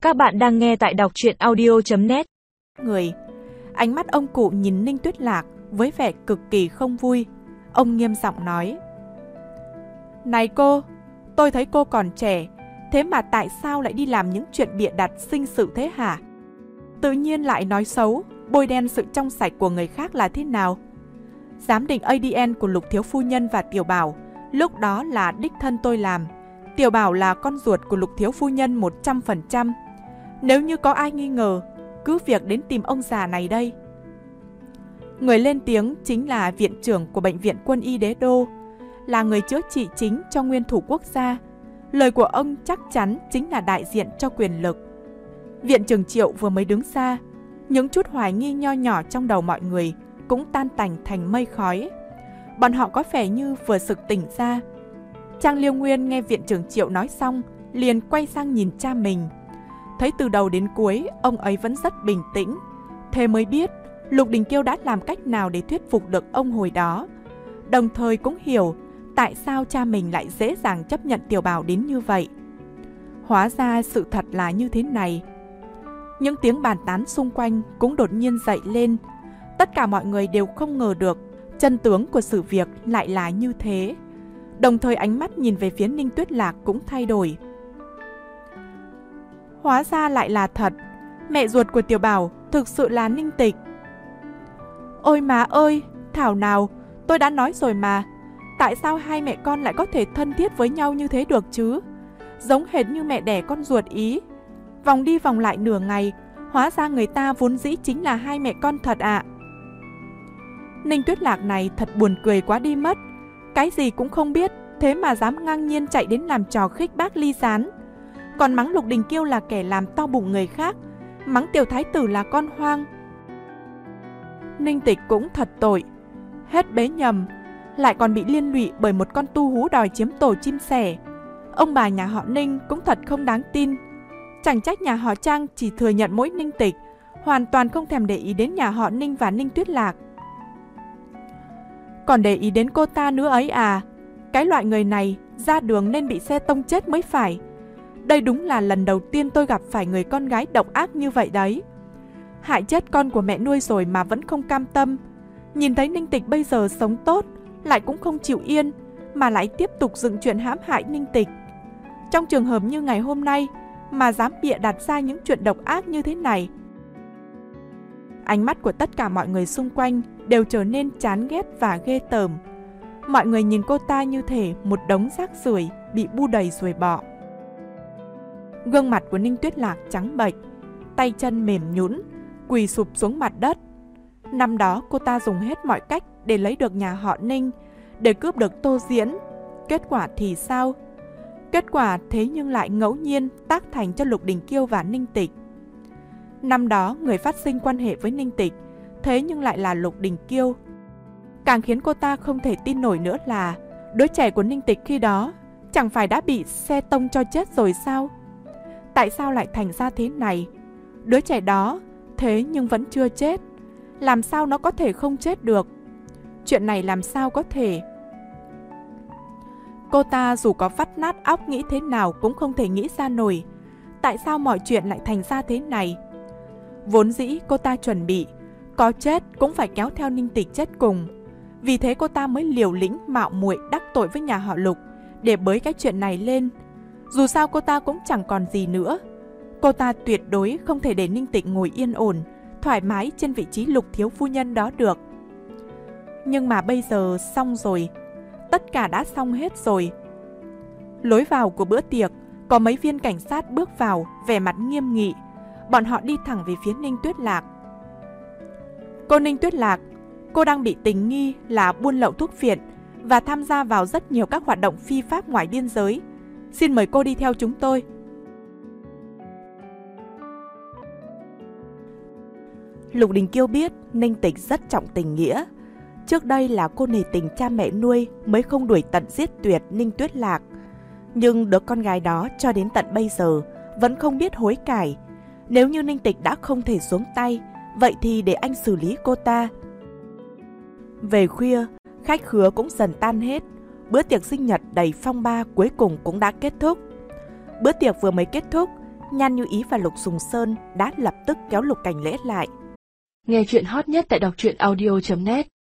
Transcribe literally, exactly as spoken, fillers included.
Các bạn đang nghe tại đọc truyện audio chấm net. Người, ánh mắt ông cụ nhìn Ninh Tuyết Lạc với vẻ cực kỳ không vui. Ông nghiêm giọng nói: "Này cô, tôi thấy cô còn trẻ, thế mà tại sao lại đi làm những chuyện bịa đặt sinh sự thế hả? Tự nhiên lại nói xấu, bôi đen sự trong sạch của người khác là thế nào? Giám định a đê en của Lục thiếu phu nhân và Tiểu Bảo lúc đó là đích thân tôi làm. Tiểu Bảo là con ruột của Lục thiếu phu nhân một trăm phần trăm. Nếu như có ai nghi ngờ, cứ việc đến tìm ông già này đây." Người lên tiếng chính là viện trưởng của Bệnh viện Quân y Đế Đô, là người chữa trị chính cho nguyên thủ quốc gia. Lời của ông chắc chắn chính là đại diện cho quyền lực. Viện trưởng Triệu vừa mới đứng ra, những chút hoài nghi nho nhỏ trong đầu mọi người cũng tan tành thành mây khói. Bọn họ có vẻ như vừa sực tỉnh ra. Trang Liêu Nguyên nghe viện trưởng Triệu nói xong, liền quay sang nhìn cha mình. Thấy từ đầu đến cuối, ông ấy vẫn rất bình tĩnh. Thế mới biết Lục Đình Kiêu đã làm cách nào để thuyết phục được ông hồi đó. Đồng thời cũng hiểu tại sao cha mình lại dễ dàng chấp nhận Tiểu Bảo đến như vậy. Hóa ra sự thật là như thế này. Những tiếng bàn tán xung quanh cũng đột nhiên dậy lên. Tất cả mọi người đều không ngờ được chân tướng của sự việc lại là như thế. Đồng thời ánh mắt nhìn về phía Ninh Tuyết Lạc cũng thay đổi. Hóa ra lại là thật, mẹ ruột của Tiểu Bảo thực sự là Ninh Tịch. Ôi má ơi, thảo nào, tôi đã nói rồi mà, tại sao hai mẹ con lại có thể thân thiết với nhau như thế được chứ? Giống hệt như mẹ đẻ con ruột ý. Vòng đi vòng lại nửa ngày, hóa ra người ta vốn dĩ chính là hai mẹ con thật ạ. Ninh Tuyết Lạc này thật buồn cười quá đi mất. Cái gì cũng không biết, thế mà dám ngang nhiên chạy đến làm trò khích bác Ly Gián. Còn mắng Lục Đình Kiêu là kẻ làm to bụng người khác, mắng Tiểu Thái Tử là con hoang. Ninh Tịch cũng thật tội, hết bế nhầm, lại còn bị liên lụy bởi một con tu hú đòi chiếm tổ chim sẻ. Ông bà nhà họ Ninh cũng thật không đáng tin. Chẳng trách nhà họ Trang chỉ thừa nhận mỗi Ninh Tịch, hoàn toàn không thèm để ý đến nhà họ Ninh và Ninh Tuyết Lạc. Còn để ý đến cô ta nữa ấy à? Cái loại người này ra đường nên bị xe tông chết mới phải. Đây đúng là lần đầu tiên tôi gặp phải người con gái độc ác như vậy đấy. Hại chết con của mẹ nuôi rồi mà vẫn không cam tâm. Nhìn thấy Ninh Tịch bây giờ sống tốt, lại cũng không chịu yên, mà lại tiếp tục dựng chuyện hãm hại Ninh Tịch. Trong trường hợp như ngày hôm nay mà dám bịa đặt ra những chuyện độc ác như thế này. Ánh mắt của tất cả mọi người xung quanh đều trở nên chán ghét và ghê tởm. Mọi người nhìn cô ta như thể một đống rác rưởi bị bu đầy rồi bỏ. Gương mặt của Ninh Tuyết Lạc trắng bệch, tay chân mềm nhũn, quỳ sụp xuống mặt đất. Năm đó cô ta dùng hết mọi cách để lấy được nhà họ Ninh, để cướp được Tô Diễn. Kết quả thì sao? Kết quả thế nhưng lại ngẫu nhiên tác thành cho Lục Đình Kiêu và Ninh Tịch. Năm đó người phát sinh quan hệ với Ninh Tịch, thế nhưng lại là Lục Đình Kiêu. Càng khiến cô ta không thể tin nổi nữa là đứa trẻ của Ninh Tịch khi đó chẳng phải đã bị xe tông cho chết rồi sao? Tại sao lại thành ra thế này? Đứa trẻ đó thế nhưng vẫn chưa chết. Làm sao nó có thể không chết được? Chuyện này làm sao có thể? Cô ta dù có vắt nát óc nghĩ thế nào cũng không thể nghĩ ra nổi. Tại sao mọi chuyện lại thành ra thế này? Vốn dĩ cô ta chuẩn bị có chết cũng phải kéo theo Ninh Tịch chết cùng. Vì thế cô ta mới liều lĩnh mạo muội đắc tội với nhà họ Lục để bới cái chuyện này lên. Dù sao cô ta cũng chẳng còn gì nữa. Cô ta tuyệt đối không thể để Ninh Tịch ngồi yên ổn, thoải mái trên vị trí Lục thiếu phu nhân đó được. Nhưng mà bây giờ xong rồi. Tất cả đã xong hết rồi. Lối vào của bữa tiệc, có mấy viên cảnh sát bước vào, vẻ mặt nghiêm nghị. Bọn họ đi thẳng về phía Ninh Tuyết Lạc. Cô Ninh Tuyết Lạc, cô đang bị tình nghi là buôn lậu thuốc phiện và tham gia vào rất nhiều các hoạt động phi pháp ngoài biên giới. Xin mời cô đi theo chúng tôi. Lục Đình Kiêu biết Ninh Tịch rất trọng tình nghĩa. Trước đây là cô nể tình cha mẹ nuôi mới không đuổi tận giết tuyệt Ninh Tuyết Lạc. Nhưng đứa con gái đó cho đến tận bây giờ vẫn không biết hối cải. Nếu như Ninh Tịch đã không thể xuống tay, vậy thì để anh xử lý cô ta. Về khuya, khách khứa cũng dần tan hết. Bữa tiệc sinh nhật đầy phong ba cuối cùng cũng đã kết thúc. Bữa tiệc vừa mới kết thúc Nhan Như Ý và Lục Sùng Sơn đã lập tức kéo Lục Cảnh Lễ lại. Nghe chuyện hot nhất tại đọc truyện audio chấm net.